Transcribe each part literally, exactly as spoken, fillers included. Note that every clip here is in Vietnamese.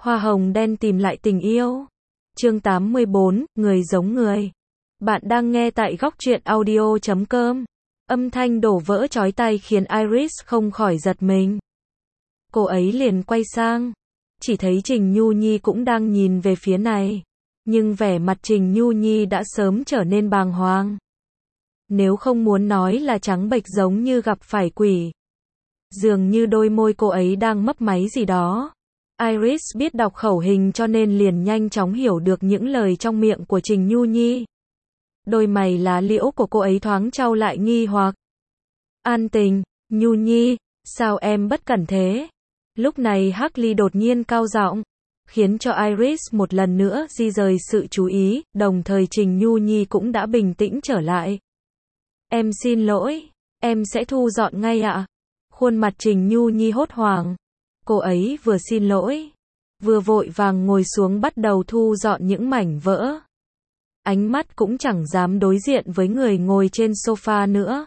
Hoa hồng đen tìm lại tình yêu. Chương tám mươi bốn, người giống người. Bạn đang nghe tại góc truyện audio chấm com. Âm thanh đổ vỡ chói tai khiến Iris không khỏi giật mình. Cô ấy liền quay sang. Chỉ thấy Trình Nhu Nhi cũng đang nhìn về phía này. Nhưng vẻ mặt Trình Nhu Nhi đã sớm trở nên bàng hoàng. Nếu không muốn nói là trắng bệch giống như gặp phải quỷ. Dường như đôi môi cô ấy đang mấp máy gì đó. Iris biết đọc khẩu hình cho nên liền nhanh chóng hiểu được những lời trong miệng của Trình Nhu Nhi. Đôi mày lá liễu của cô ấy thoáng chau lại nghi hoặc. An Tình, Nhu Nhi, sao em bất cẩn thế? Lúc này Hartley đột nhiên cao giọng, khiến cho Iris một lần nữa di rời sự chú ý, đồng thời Trình Nhu Nhi cũng đã bình tĩnh trở lại. Em xin lỗi, em sẽ thu dọn ngay ạ. Khuôn mặt Trình Nhu Nhi hốt hoảng. Cô ấy vừa xin lỗi, vừa vội vàng ngồi xuống bắt đầu thu dọn những mảnh vỡ. Ánh mắt cũng chẳng dám đối diện với người ngồi trên sofa nữa.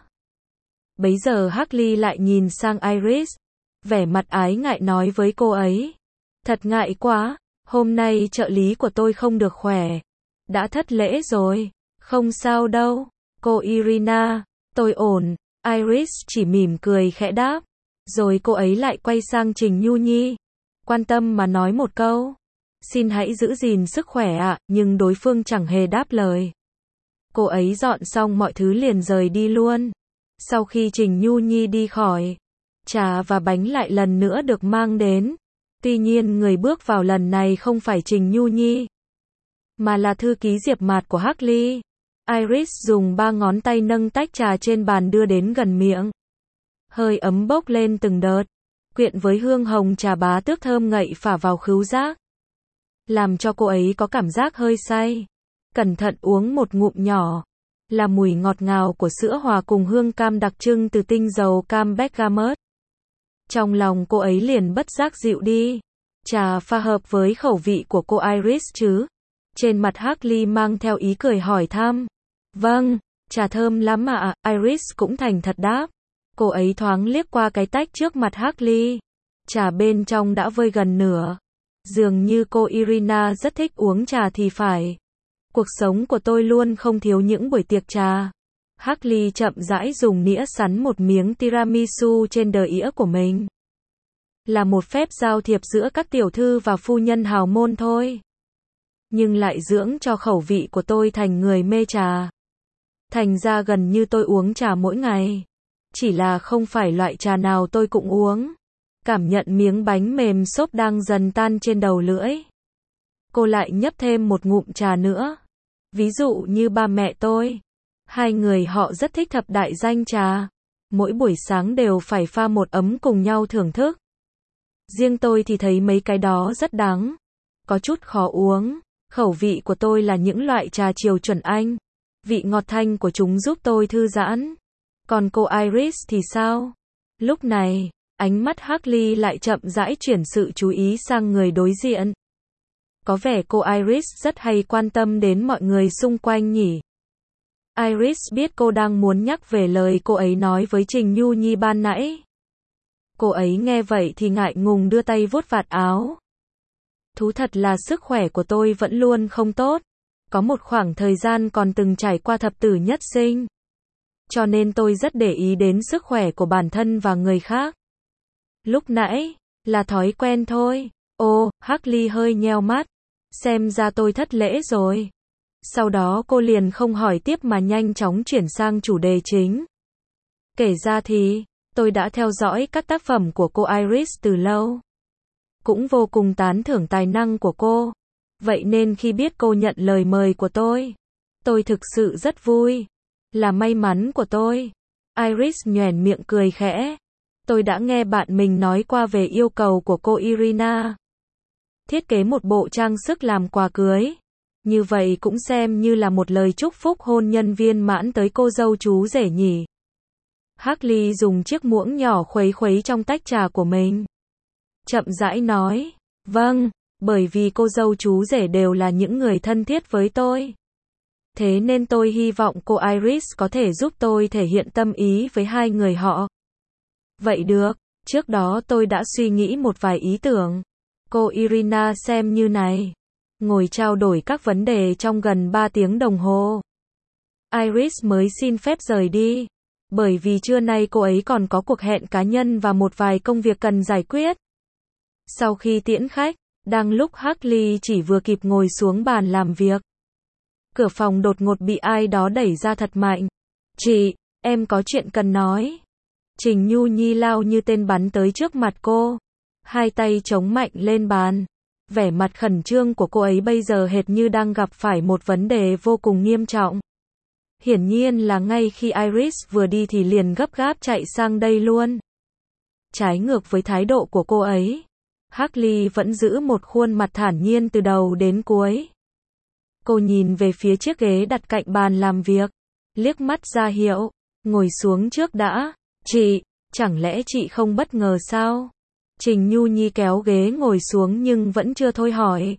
Bấy giờ Hartley lại nhìn sang Iris, vẻ mặt ái ngại nói với cô ấy. Thật ngại quá, hôm nay trợ lý của tôi không được khỏe. Đã thất lễ rồi. Không sao đâu, cô Irina, tôi ổn. Iris chỉ mỉm cười khẽ đáp. Rồi cô ấy lại quay sang Trình Nhu Nhi. Quan tâm mà nói một câu. Xin hãy giữ gìn sức khỏe ạ, nhưng đối phương chẳng hề đáp lời. Cô ấy dọn xong mọi thứ liền rời đi luôn. Sau khi Trình Nhu Nhi đi khỏi, trà và bánh lại lần nữa được mang đến. Tuy nhiên người bước vào lần này không phải Trình Nhu Nhi, mà là thư ký Diệp Mạt của Hartley. Iris dùng ba ngón tay nâng tách trà trên bàn đưa đến gần miệng. Hơi ấm bốc lên từng đợt, quyện với hương hồng trà bá tước thơm ngậy phả vào khứu giác, làm cho cô ấy có cảm giác hơi say. Cẩn thận uống một ngụm nhỏ, là mùi ngọt ngào của sữa hòa cùng hương cam đặc trưng từ tinh dầu cam bergamot. Trong lòng cô ấy liền bất giác dịu đi. Trà pha hợp với khẩu vị của cô Iris chứ? Trên mặt Hartley mang theo ý cười hỏi thăm. Vâng, trà thơm lắm ạ, Iris cũng thành thật đáp. Cô ấy thoáng liếc qua cái tách trước mặt Hartley. Trà bên trong đã vơi gần nửa. Dường như cô Irina rất thích uống trà thì phải. Cuộc sống của tôi luôn không thiếu những buổi tiệc trà. Hartley chậm rãi dùng nĩa sắn một miếng tiramisu trên đờ ĩa của mình. Là một phép giao thiệp giữa các tiểu thư và phu nhân hào môn thôi. Nhưng lại dưỡng cho khẩu vị của tôi thành người mê trà. Thành ra gần như tôi uống trà mỗi ngày. Chỉ là không phải loại trà nào tôi cũng uống. Cảm nhận miếng bánh mềm xốp đang dần tan trên đầu lưỡi. Cô lại nhấp thêm một ngụm trà nữa. Ví dụ như ba mẹ tôi. Hai người họ rất thích thập đại danh trà. Mỗi buổi sáng đều phải pha một ấm cùng nhau thưởng thức. Riêng tôi thì thấy mấy cái đó rất đắng. Có chút khó uống. Khẩu vị của tôi là những loại trà chiều chuẩn Anh. Vị ngọt thanh của chúng giúp tôi thư giãn. Còn cô Iris thì sao? Lúc này, ánh mắt Hartley lại chậm rãi chuyển sự chú ý sang người đối diện. Có vẻ cô Iris rất hay quan tâm đến mọi người xung quanh nhỉ? Iris biết cô đang muốn nhắc về lời cô ấy nói với Trình Nhu Nhi ban nãy. Cô ấy nghe vậy thì ngại ngùng đưa tay vuốt vạt áo. Thú thật là sức khỏe của tôi vẫn luôn không tốt. Có một khoảng thời gian còn từng trải qua thập tử nhất sinh. Cho nên tôi rất để ý đến sức khỏe của bản thân và người khác. Lúc nãy, là thói quen thôi. Ô, Hartley hơi nheo mắt. Xem ra tôi thất lễ rồi. Sau đó cô liền không hỏi tiếp mà nhanh chóng chuyển sang chủ đề chính. Kể ra thì, tôi đã theo dõi các tác phẩm của cô Iris từ lâu. Cũng vô cùng tán thưởng tài năng của cô. Vậy nên khi biết cô nhận lời mời của tôi, tôi thực sự rất vui. Là may mắn của tôi. Iris nhoẻn miệng cười khẽ. Tôi đã nghe bạn mình nói qua về yêu cầu của cô Irina. Thiết kế một bộ trang sức làm quà cưới. Như vậy cũng xem như là một lời chúc phúc hôn nhân viên mãn tới cô dâu chú rể nhỉ. Hartley dùng chiếc muỗng nhỏ khuấy khuấy trong tách trà của mình. Chậm rãi nói. Vâng, bởi vì cô dâu chú rể đều là những người thân thiết với tôi. Thế nên tôi hy vọng cô Iris có thể giúp tôi thể hiện tâm ý với hai người họ. Vậy được, trước đó tôi đã suy nghĩ một vài ý tưởng. Cô Irina xem như này. Ngồi trao đổi các vấn đề trong gần ba tiếng đồng hồ. Iris mới xin phép rời đi. Bởi vì trưa nay cô ấy còn có cuộc hẹn cá nhân và một vài công việc cần giải quyết. Sau khi tiễn khách, đang lúc Hartley chỉ vừa kịp ngồi xuống bàn làm việc. Cửa phòng đột ngột bị ai đó đẩy ra thật mạnh. Chị, em có chuyện cần nói. Trình Nhu Nhi lao như tên bắn tới trước mặt cô. Hai tay chống mạnh lên bàn. Vẻ mặt khẩn trương của cô ấy bây giờ hệt như đang gặp phải một vấn đề vô cùng nghiêm trọng. Hiển nhiên là ngay khi Iris vừa đi thì liền gấp gáp chạy sang đây luôn. Trái ngược với thái độ của cô ấy, Hartley vẫn giữ một khuôn mặt thản nhiên từ đầu đến cuối. Cô nhìn về phía chiếc ghế đặt cạnh bàn làm việc, liếc mắt ra hiệu, ngồi xuống trước đã. Chị, chẳng lẽ chị không bất ngờ sao? Trình Nhu Nhi kéo ghế ngồi xuống nhưng vẫn chưa thôi hỏi.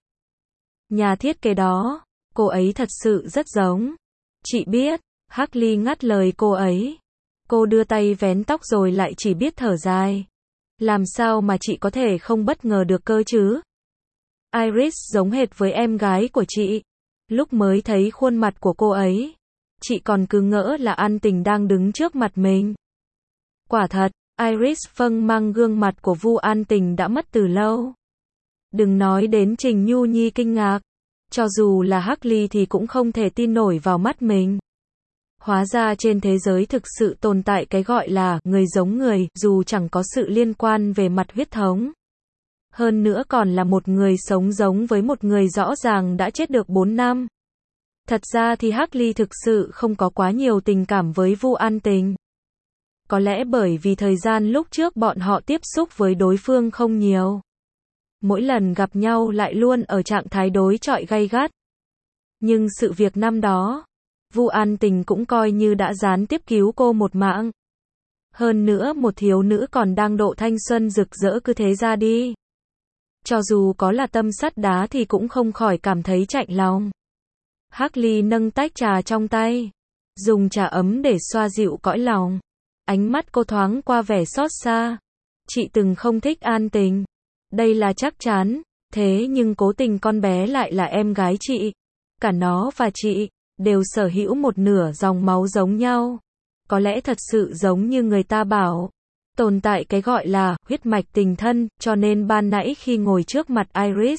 Nhà thiết kế đó, cô ấy thật sự rất giống. Chị biết, Hartley ngắt lời cô ấy. Cô đưa tay vén tóc rồi lại chỉ biết thở dài. Làm sao mà chị có thể không bất ngờ được cơ chứ? Iris giống hệt với em gái của chị. Lúc mới thấy khuôn mặt của cô ấy, chị còn cứ ngỡ là An Tình đang đứng trước mặt mình. Quả thật, Iris phâng mang gương mặt của Vu An Tình đã mất từ lâu. Đừng nói đến Trình Nhu Nhi kinh ngạc. Cho dù là Hartley thì cũng không thể tin nổi vào mắt mình. Hóa ra trên thế giới thực sự tồn tại cái gọi là người giống người, dù chẳng có sự liên quan về mặt huyết thống. Hơn nữa còn là một người sống giống với một người rõ ràng đã chết được bốn năm. Thật ra thì Hartley thực sự không có quá nhiều tình cảm với Vu An Tình. Có lẽ bởi vì thời gian lúc trước bọn họ tiếp xúc với đối phương không nhiều. Mỗi lần gặp nhau lại luôn ở trạng thái đối chọi gay gắt. Nhưng sự việc năm đó, Vu An Tình cũng coi như đã gián tiếp cứu cô một mạng. Hơn nữa một thiếu nữ còn đang độ thanh xuân rực rỡ cứ thế ra đi. Cho dù có là tâm sắt đá thì cũng không khỏi cảm thấy chạnh lòng. Hartley nâng tách trà trong tay, dùng trà ấm để xoa dịu cõi lòng. Ánh mắt cô thoáng qua vẻ xót xa. Chị từng không thích An Tình. Đây là chắc chắn. Thế nhưng cố tình con bé lại là em gái chị. Cả nó và chị đều sở hữu một nửa dòng máu giống nhau. Có lẽ thật sự giống như người ta bảo, tồn tại cái gọi là huyết mạch tình thân, cho nên ban nãy khi ngồi trước mặt Iris,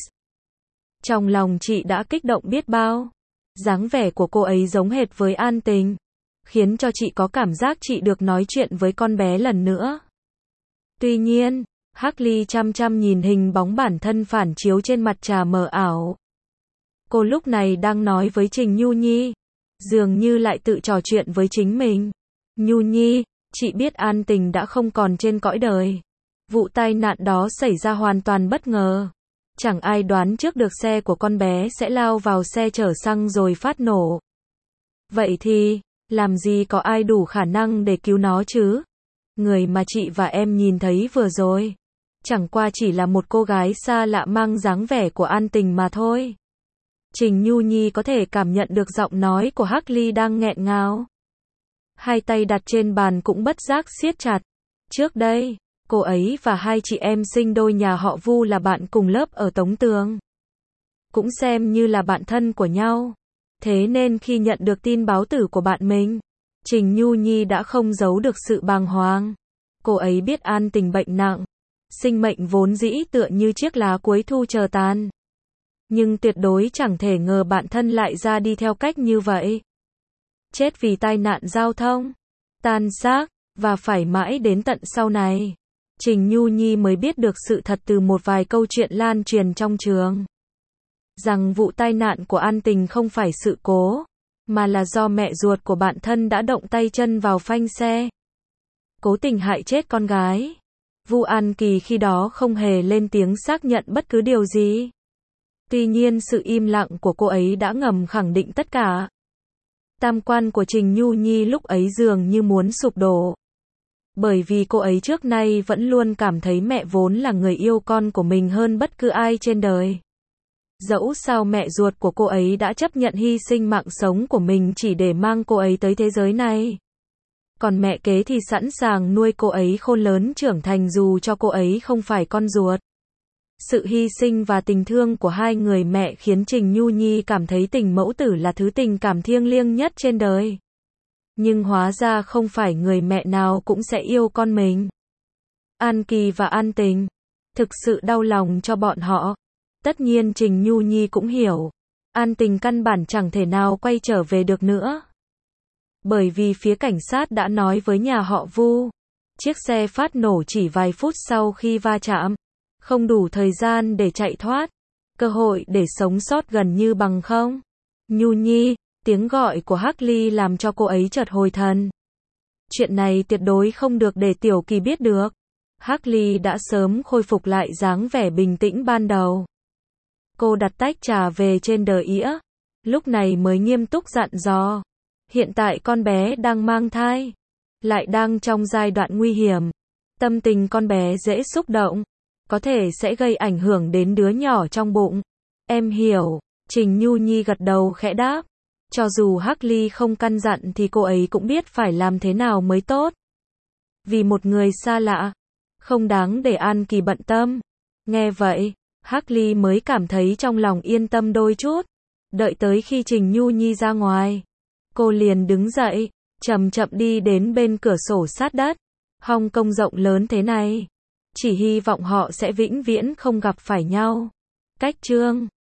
trong lòng chị đã kích động biết bao. Dáng vẻ của cô ấy giống hệt với An Tình, khiến cho chị có cảm giác chị được nói chuyện với con bé lần nữa. Tuy nhiên, Hartley chăm chăm nhìn hình bóng bản thân phản chiếu trên mặt trà mờ ảo. Cô lúc này đang nói với Trình Nhu Nhi, dường như lại tự trò chuyện với chính mình. Nhu Nhi, chị biết An Tình đã không còn trên cõi đời. Vụ tai nạn đó xảy ra hoàn toàn bất ngờ. Chẳng ai đoán trước được xe của con bé sẽ lao vào xe chở xăng rồi phát nổ. Vậy thì, làm gì có ai đủ khả năng để cứu nó chứ? Người mà chị và em nhìn thấy vừa rồi, chẳng qua chỉ là một cô gái xa lạ mang dáng vẻ của An Tình mà thôi. Trình Nhu Nhi có thể cảm nhận được giọng nói của Hartley đang nghẹn ngào. Hai tay đặt trên bàn cũng bất giác siết chặt. Trước đây, cô ấy và hai chị em sinh đôi nhà họ Vu là bạn cùng lớp ở Tống Tường. Cũng xem như là bạn thân của nhau. Thế nên khi nhận được tin báo tử của bạn mình, Trình Nhu Nhi đã không giấu được sự bàng hoàng. Cô ấy biết An Tình bệnh nặng. Sinh mệnh vốn dĩ tựa như chiếc lá cuối thu chờ tàn. Nhưng tuyệt đối chẳng thể ngờ bạn thân lại ra đi theo cách như vậy. Chết vì tai nạn giao thông, tan xác, và phải mãi đến tận sau này, Trình Nhu Nhi mới biết được sự thật từ một vài câu chuyện lan truyền trong trường. Rằng vụ tai nạn của An Tình không phải sự cố, mà là do mẹ ruột của bạn thân đã động tay chân vào phanh xe. Cố tình hại chết con gái. Vu An Kỳ khi đó không hề lên tiếng xác nhận bất cứ điều gì. Tuy nhiên sự im lặng của cô ấy đã ngầm khẳng định tất cả. Tam quan của Trình Nhu Nhi lúc ấy dường như muốn sụp đổ. Bởi vì cô ấy trước nay vẫn luôn cảm thấy mẹ vốn là người yêu con của mình hơn bất cứ ai trên đời. Dẫu sao mẹ ruột của cô ấy đã chấp nhận hy sinh mạng sống của mình chỉ để mang cô ấy tới thế giới này. Còn mẹ kế thì sẵn sàng nuôi cô ấy khôn lớn trưởng thành dù cho cô ấy không phải con ruột. Sự hy sinh và tình thương của hai người mẹ khiến Trình Nhu Nhi cảm thấy tình mẫu tử là thứ tình cảm thiêng liêng nhất trên đời. Nhưng hóa ra không phải người mẹ nào cũng sẽ yêu con mình. An Kỳ và An Tình thực sự đau lòng cho bọn họ. Tất nhiên Trình Nhu Nhi cũng hiểu, An Tình căn bản chẳng thể nào quay trở về được nữa. Bởi vì phía cảnh sát đã nói với nhà họ Vu, chiếc xe phát nổ chỉ vài phút sau khi va chạm, không đủ thời gian để chạy thoát, cơ hội để sống sót gần như bằng không. Nhu Nhi, tiếng gọi của Hắc Ly làm cho cô ấy chợt hồi thần. Chuyện này tuyệt đối không được để Tiểu Kỳ biết được. Hắc Ly đã sớm khôi phục lại dáng vẻ bình tĩnh ban đầu. Cô đặt tách trà về trên đờ ĩa, lúc này mới nghiêm túc dặn dò. Hiện tại con bé đang mang thai, lại đang trong giai đoạn nguy hiểm. Tâm tình con bé dễ xúc động, có thể sẽ gây ảnh hưởng đến đứa nhỏ trong bụng. Em hiểu, Trình Nhu Nhi gật đầu khẽ đáp. Cho dù Hắc Ly không căn dặn thì cô ấy cũng biết phải làm thế nào mới tốt. Vì một người xa lạ, không đáng để An Kỳ bận tâm. Nghe vậy, Hắc Ly mới cảm thấy trong lòng yên tâm đôi chút. Đợi tới khi Trình Nhu Nhi ra ngoài, cô liền đứng dậy, chậm chậm đi đến bên cửa sổ sát đất. Hong Kong rộng lớn thế này, chỉ hy vọng họ sẽ vĩnh viễn không gặp phải nhau. Cách chương